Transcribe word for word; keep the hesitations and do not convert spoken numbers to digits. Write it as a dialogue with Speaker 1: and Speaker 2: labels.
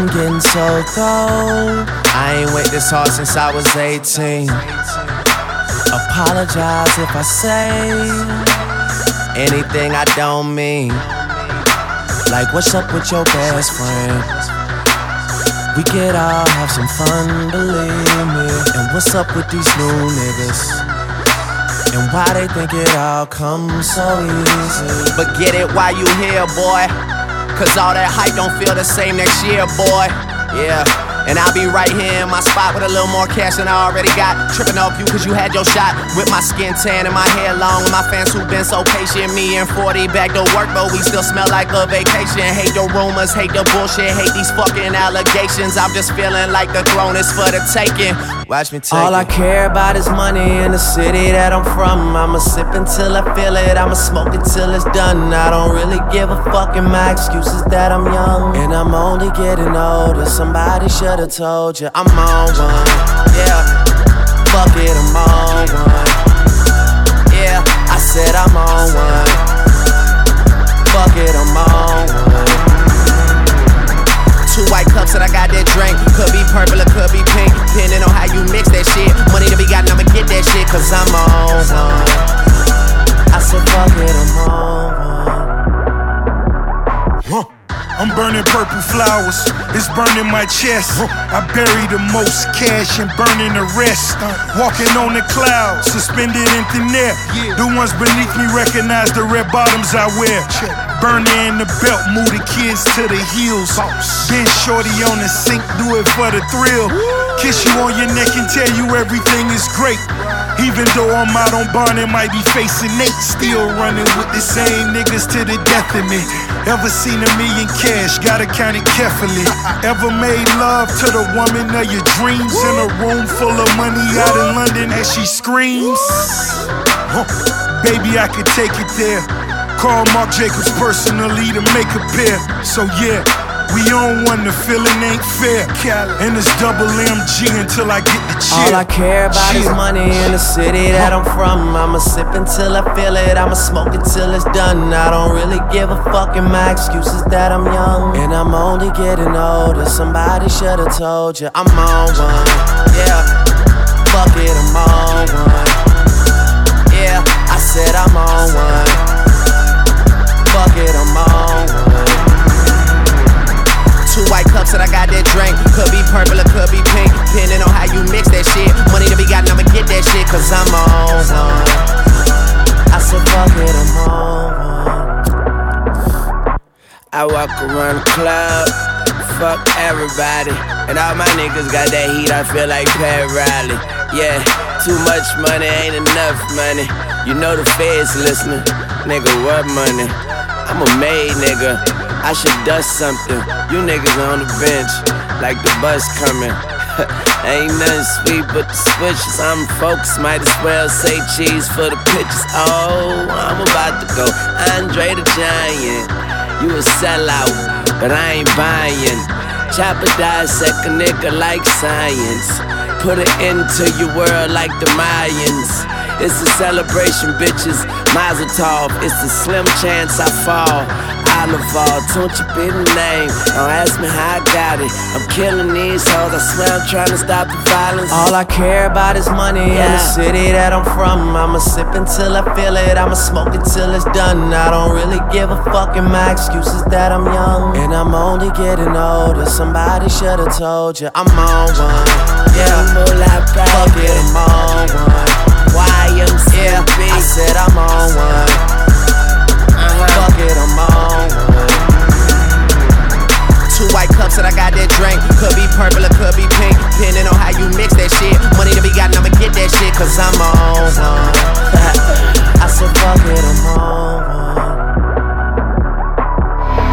Speaker 1: getting so cold. I ain't wait this hard since I was eighteen. Apologize if I say anything I don't mean. Like, what's up with your best friend? We could all have some fun, believe me. And what's up with these new niggas? And why they think it all comes so easy? But get it while you here, boy, cause all that hype don't feel the same next year, boy. Yeah. And I'll be right here in my spot with a little more cash than I already got. Tripping off you cause you had your shot. With my skin tan and my hair long. And my fans who been so patient. Me and forty back to work, but we still smell like a vacation. Hate the rumors, hate the bullshit, hate these fucking allegations. I'm just feeling like the throne is for the taking. Watch me take All it. I care about is money in the city that I'm from. I'ma sip until I feel it, I'ma smoke it till it's done. I don't really give a fuck, and my excuse is that I'm young. And I'm only getting older, somebody should've told you I'm on one. Yeah, fuck it, I'm on one. Yeah, I said I'm on one. Fuck it, I'm on one. Two white cups that I got that drink. Could be purple or could be pink, depending on how you mix that shit. Money to be got and I'ma get that shit, cause I'm on one. I said fuck it, I'm on one.
Speaker 2: Huh. I'm burning purple flowers, it's burning my chest. I bury the most cash and burning the rest. Walking on the clouds, suspended in thin air. The ones beneath me recognize the red bottoms I wear. Burner in the belt, move the kids to the heels. Been shorty on the sink, do it for the thrill. Kiss you on your neck and tell you everything is great. Even though I'm out on bond and might be facing Nate, still running with the same niggas to the death of me. Ever seen a million cash, gotta count it carefully. Ever made love to the woman of your dreams in a room full of money out in London as she screams? Huh. Baby, I could take it there. Call Marc Jacobs personally to make a pair. So yeah, we on one, the feeling ain't fair. And it's double M G until I get the cheer.
Speaker 1: All I care about is money in the city that I'm from. I'ma sip until I feel it, I'ma smoke it till it's done. I don't really give a fuck, and my excuse is that I'm young. And I'm only getting older, somebody should've told you I'm on one. Yeah, fuck it, I'm on one. Yeah, I said I'm on one. Fuck it, I'm on one. Two white cups that I got that drink. Could be purple or could be pink, depending on how you mix that shit. Money to be got and I'ma get that shit, cause I'm on one. I said fuck it, I'm on one.
Speaker 3: I walk around the club, fuck everybody. And all my niggas got that heat, I feel like Pat Riley. Yeah, too much money ain't enough money. You know the feds listening. Nigga, what money? I'm a made nigga, I should dust something. You niggas on the bench, like the bus coming. Ain't nothing sweet but the switches. I'm focused, might as well say cheese for the pitches. Oh, I'm about to go Andre the Giant. You a sellout, but I ain't buying. Chopper dissect a nigga like science. Put it into your world like the Mayans. It's a celebration, bitches. Mazel tov. It's a slim chance I fall. Oliver, don't you be the name. Don't ask me how I got it. I'm killing these hoes. I swear I'm trying to stop the violence.
Speaker 1: All I care about is money yeah. in the city that I'm from. I'ma sip until I feel it, I'ma smoke it till it's done. I don't really give a fuck, and my excuse is that I'm young. And I'm only getting older, somebody should've told you I'm on one. Yeah, fuck it, I'm on one.
Speaker 3: Y M C A.
Speaker 1: Yeah, I said I'm on one. Uh-huh. Fuck it, I'm on one. Two white cups that I got that drink. Could be purple or could be pink, depending on how you mix that shit. Money to be got and I'ma get that shit, cause I'm on one. I said fuck it, I'm on one.